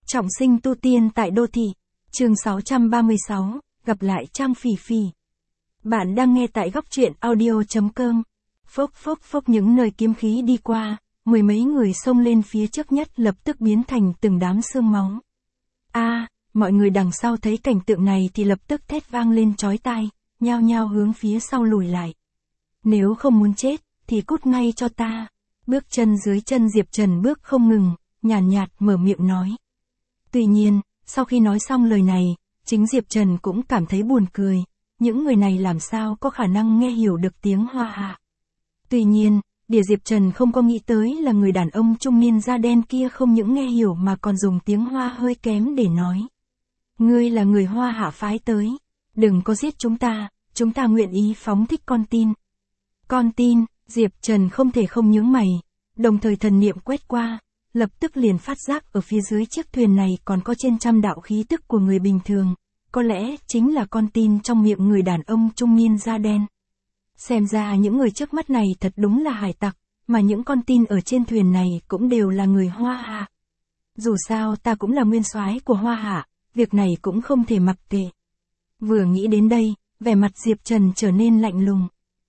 Trọng sinh tu tiên tại đô thị. Chương 636, gặp lại Trang Phỉ Phỉ. Bạn đang nghe tại góc truyện audio.com. Phốc phốc phốc, những nơi kiếm khí đi qua, mười mấy người xông lên phía trước nhất lập tức biến thành từng đám xương máu. Mọi người đằng sau thấy cảnh tượng này thì lập tức thét vang lên chói tai, nhao nhao hướng phía sau lùi lại. Nếu không muốn chết, thì cút ngay cho ta. Bước chân dưới chân Diệp Trần bước không ngừng, nhàn nhạt mở miệng nói. Tuy nhiên, sau khi nói xong lời này, chính Diệp Trần cũng cảm thấy buồn cười, những người này làm sao có khả năng nghe hiểu được tiếng Hoa Hạ. Tuy nhiên, điều Diệp Trần không có nghĩ tới là người đàn ông trung niên da đen kia không những nghe hiểu mà còn dùng tiếng Hoa hơi kém để nói. Ngươi là người Hoa Hạ phái tới, đừng có giết chúng ta nguyện ý phóng thích con tin. Con tin, Diệp Trần không thể không nhướng mày, đồng thời thần niệm quét qua, lập tức liền phát giác ở phía dưới chiếc thuyền này còn có trên trăm đạo khí tức của người bình thường, có lẽ chính là con tin trong miệng người đàn ông trung niên da đen. Xem ra những người trước mắt này thật đúng là hải tặc, mà những con tin ở trên thuyền này cũng đều là người Hoa Hạ. Dù sao ta cũng là nguyên soái của Hoa Hạ, việc này cũng không thể mặc kệ. Vừa nghĩ đến đây, vẻ mặt Diệp Trần trở nên lạnh lùng.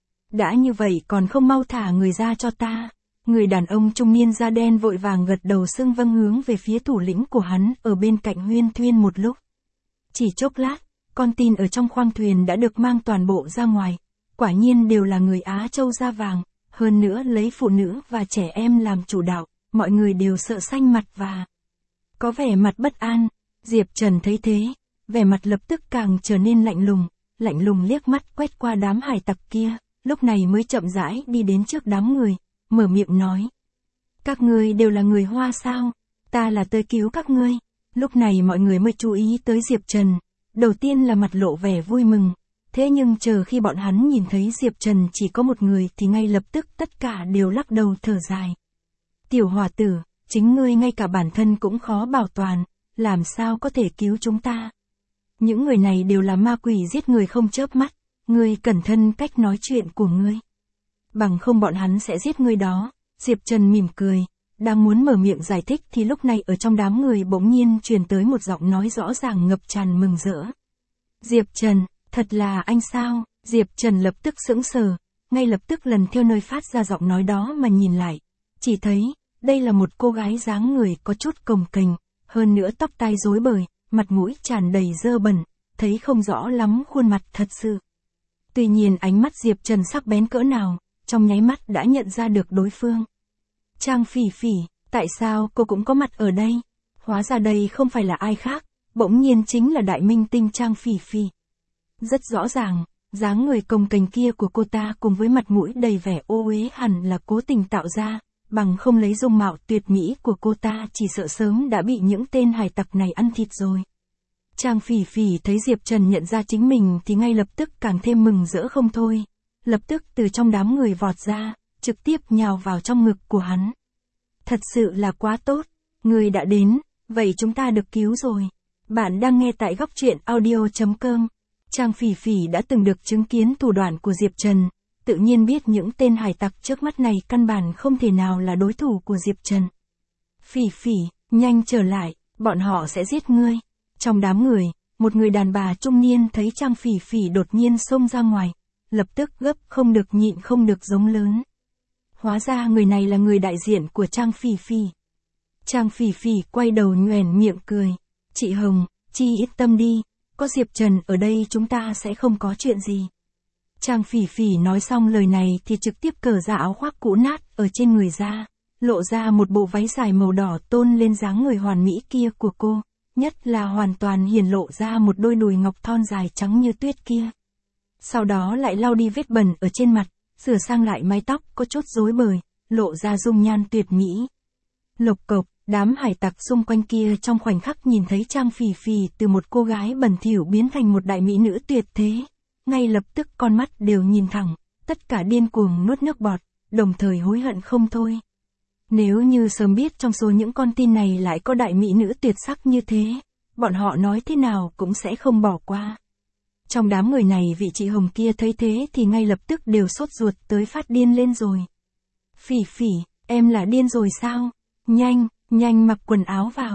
Đã như vậy còn không mau thả người ra cho ta. Người đàn ông trung niên da đen vội vàng gật đầu xưng vâng hướng về phía thủ lĩnh của hắn ở bên cạnh huyên thuyên một lúc. Chỉ chốc lát, con tin ở trong khoang thuyền đã được mang toàn bộ ra ngoài. Quả nhiên đều là người Á Châu da vàng, hơn nữa lấy phụ nữ và trẻ em làm chủ đạo, mọi người đều sợ xanh mặt và có vẻ mặt bất an. Diệp Trần thấy thế, vẻ mặt lập tức càng trở nên lạnh lùng liếc mắt quét qua đám hải tặc kia, lúc này mới chậm rãi đi đến trước đám người, mở miệng nói. Các ngươi đều là người Hoa sao? Ta là tới cứu các ngươi. Lúc này mọi người mới chú ý tới Diệp Trần, đầu tiên là mặt lộ vẻ vui mừng, thế nhưng chờ khi bọn hắn nhìn thấy Diệp Trần chỉ có một người thì ngay lập tức tất cả đều lắc đầu thở dài. Tiểu hòa tử, chính ngươi ngay cả bản thân cũng khó bảo toàn, làm sao có thể cứu chúng ta? Những người này đều là ma quỷ giết người không chớp mắt, ngươi cẩn thận cách nói chuyện của ngươi. Bằng không bọn hắn sẽ giết ngươi đó. Diệp Trần mỉm cười, đang muốn mở miệng giải thích thì lúc này ở trong đám người bỗng nhiên truyền tới một giọng nói rõ ràng ngập tràn mừng rỡ. Diệp Trần, thật là anh sao? Diệp Trần lập tức sững sờ, ngay lập tức lần theo nơi phát ra giọng nói đó mà nhìn lại. Chỉ thấy, đây là một cô gái dáng người có chút cồng kềnh, hơn nữa tóc tai rối bời, mặt mũi tràn đầy dơ bẩn, thấy không rõ lắm khuôn mặt thật sự. Tuy nhiên ánh mắt Diệp Trần sắc bén cỡ nào, trong nháy mắt đã nhận ra được đối phương. Trang Phỉ Phỉ, tại sao cô cũng có mặt ở đây? Hóa ra đây không phải là ai khác, bỗng nhiên chính là đại minh tinh Trang Phỉ Phỉ. Rất rõ ràng, dáng người cồng kềnh kia của cô ta cùng với mặt mũi đầy vẻ ô uế hẳn là cố tình tạo ra, bằng không lấy dung mạo tuyệt mỹ của cô ta chỉ sợ sớm đã bị những tên hải tặc này ăn thịt rồi. Trang Phỉ Phỉ thấy Diệp Trần nhận ra chính mình thì ngay lập tức càng thêm mừng rỡ không thôi. Lập tức từ trong đám người vọt ra, trực tiếp nhào vào trong ngực của hắn. Thật sự là quá tốt, người đã đến, vậy chúng ta được cứu rồi. Bạn đang nghe tại góc truyện audio.com. Trang Phỉ Phỉ đã từng được chứng kiến thủ đoạn của Diệp Trần, tự nhiên biết những tên hải tặc trước mắt này căn bản không thể nào là đối thủ của Diệp Trần. Phỉ Phỉ, nhanh trở lại, bọn họ sẽ giết ngươi. Trong đám người, một người đàn bà trung niên thấy Trang Phỉ Phỉ đột nhiên xông ra ngoài, lập tức gấp không được nhịn không được giống lớn. Hóa ra người này là người đại diện của Trang Phỉ Phỉ. Trang Phỉ Phỉ quay đầu nhoẻn miệng cười. Chị Hồng, chị yên tâm đi, có Diệp Trần ở đây chúng ta sẽ không có chuyện gì. Trang Phỉ Phỉ nói xong lời này thì trực tiếp cởi ra áo khoác cũ nát ở trên người ra, lộ ra một bộ váy dài màu đỏ tôn lên dáng người hoàn mỹ kia của cô, nhất là hoàn toàn hiển lộ ra một đôi đùi ngọc thon dài trắng như tuyết kia. Sau đó lại lau đi vết bẩn ở trên mặt, sửa sang lại mái tóc có chút rối bời, lộ ra dung nhan tuyệt mỹ. Lộc cộc, đám hải tặc xung quanh kia trong khoảnh khắc nhìn thấy Trang Phỉ Phỉ từ một cô gái bẩn thỉu biến thành một đại mỹ nữ tuyệt thế, ngay lập tức con mắt đều nhìn thẳng, tất cả điên cuồng nuốt nước bọt, đồng thời hối hận không thôi. Nếu như sớm biết trong số những con tin này lại có đại mỹ nữ tuyệt sắc như thế, bọn họ nói thế nào cũng sẽ không bỏ qua. Trong đám người này vị chị Hồng kia thấy thế thì ngay lập tức đều sốt ruột tới phát điên lên rồi. Phỉ Phỉ, em là điên rồi sao? Nhanh, nhanh mặc quần áo vào.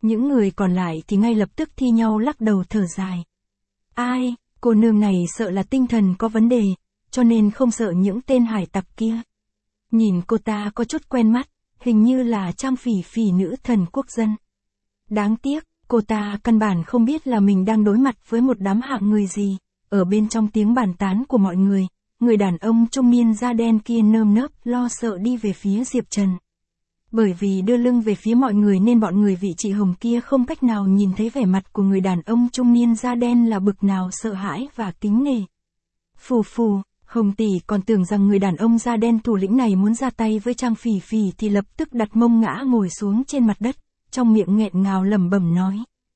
Những người còn lại thì ngay lập tức thi nhau lắc đầu thở dài. Ai, cô nương này sợ là tinh thần có vấn đề, cho nên không sợ những tên hải tặc kia. Nhìn cô ta có chút quen mắt, hình như là Trang Phỉ Phỉ nữ thần quốc dân. Đáng tiếc, cô ta căn bản không biết là mình đang đối mặt với một đám hạng người gì. Ở bên trong tiếng bàn tán của mọi người đàn ông trung niên da đen kia nơm nớp lo sợ đi về phía Diệp Trần. Bởi vì đưa lưng về phía mọi người nên bọn người vị chị Hồng kia không cách nào nhìn thấy vẻ mặt của người đàn ông trung niên da đen là bực nào sợ hãi và kính nể. Phù phù, Hồng tỷ còn tưởng rằng người đàn ông da đen thủ lĩnh này muốn ra tay với Trang Phỉ Phỉ thì lập tức đặt mông ngã ngồi xuống trên mặt đất, trong miệng nghẹn ngào lẩm bẩm nói.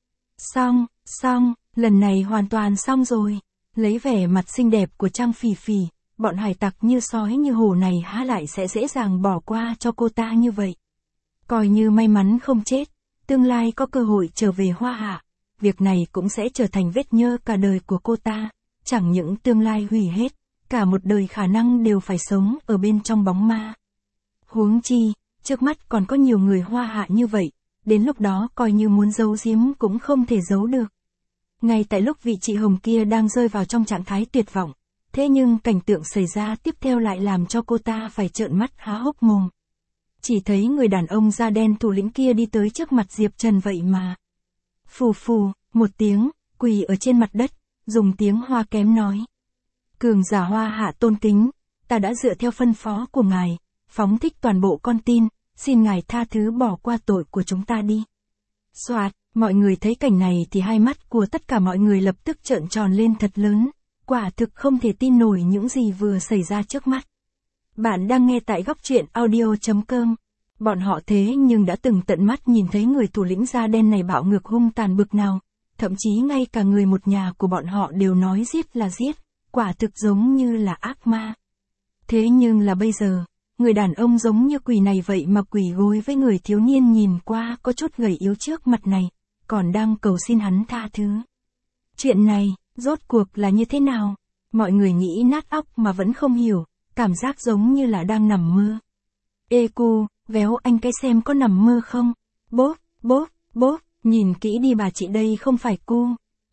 Xong, lần này hoàn toàn xong rồi. Lấy vẻ mặt xinh đẹp của Trang Phỉ Phỉ, bọn hải tặc như sói như hổ này há lại sẽ dễ dàng bỏ qua cho cô ta như vậy. Coi như may mắn không chết, tương lai có cơ hội trở về Hoa Hạ, việc này cũng sẽ trở thành vết nhơ cả đời của cô ta, chẳng những tương lai hủy hết, cả một đời khả năng đều phải sống ở bên trong bóng ma. Huống chi, trước mắt còn có nhiều người Hoa Hạ như vậy, đến lúc đó coi như muốn giấu giếm cũng không thể giấu được. Ngay tại lúc vị chị Hồng kia đang rơi vào trong trạng thái tuyệt vọng, thế nhưng cảnh tượng xảy ra tiếp theo lại làm cho cô ta phải trợn mắt há hốc mồm. Chỉ thấy người đàn ông da đen thủ lĩnh kia đi tới trước mặt Diệp Trần vậy mà. Phù phù, một tiếng, quỳ ở trên mặt đất, dùng tiếng Hoa kém nói. Cường giả Hoa Hạ tôn kính, ta đã dựa theo phân phó của ngài, phóng thích toàn bộ con tin, xin ngài tha thứ bỏ qua tội của chúng ta đi. Soạt, mọi người thấy cảnh này thì hai mắt của tất cả mọi người lập tức trợn tròn lên thật lớn, quả thực không thể tin nổi những gì vừa xảy ra trước mắt. Bạn đang nghe tại góc truyện audio.com. Bọn họ thế nhưng đã từng tận mắt nhìn thấy người thủ lĩnh da đen này bạo ngược hung tàn bực nào, thậm chí ngay cả người một nhà của bọn họ đều nói giết là giết, quả thực giống như là ác ma. Thế nhưng là bây giờ, người đàn ông giống như quỷ này vậy mà quỳ gối với người thiếu niên nhìn qua có chút gầy yếu trước mặt này, còn đang cầu xin hắn tha thứ. Chuyện này, rốt cuộc là như thế nào? Mọi người nghĩ nát óc mà vẫn không hiểu, cảm giác giống như là đang nằm mơ. Ê cu, véo anh cái xem có nằm mơ không? Bốp, nhìn kỹ đi bà chị đây không phải cu.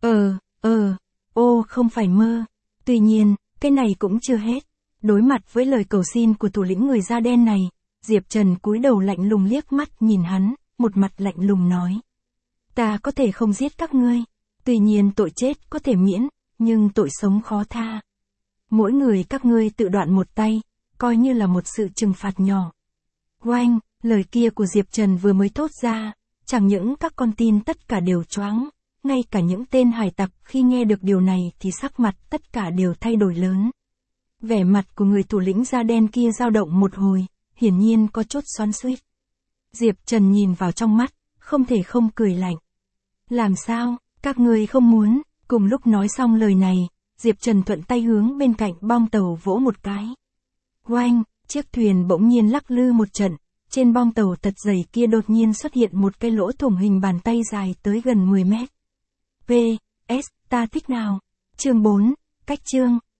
Không phải mơ. Tuy nhiên, cái này cũng chưa hết. Đối mặt với lời cầu xin của thủ lĩnh người da đen này, Diệp Trần cúi đầu lạnh lùng liếc mắt nhìn hắn, một mặt lạnh lùng nói. Ta có thể không giết các ngươi, tuy nhiên tội chết có thể miễn, nhưng tội sống khó tha. Mỗi người các ngươi tự đoạn một tay, coi như là một sự trừng phạt nhỏ. Oanh, lời kia của Diệp Trần vừa mới thốt ra, chẳng những các con tin tất cả đều choáng, ngay cả những tên hải tặc khi nghe được điều này thì sắc mặt tất cả đều thay đổi lớn. Vẻ mặt của người thủ lĩnh da đen kia dao động một hồi, hiển nhiên có chút xoắn xuýt. Diệp Trần nhìn vào trong mắt, không thể không cười lạnh. Làm sao, các ngươi không muốn? Cùng lúc nói xong lời này, Diệp Trần thuận tay hướng bên cạnh bong tàu vỗ một cái. Oanh, chiếc thuyền bỗng nhiên lắc lư một trận, trên bong tàu thật dày kia đột nhiên xuất hiện một cái lỗ thủng hình bàn tay dài tới gần 10 mét. PS, ta thích nào? Chương 4, cách chương.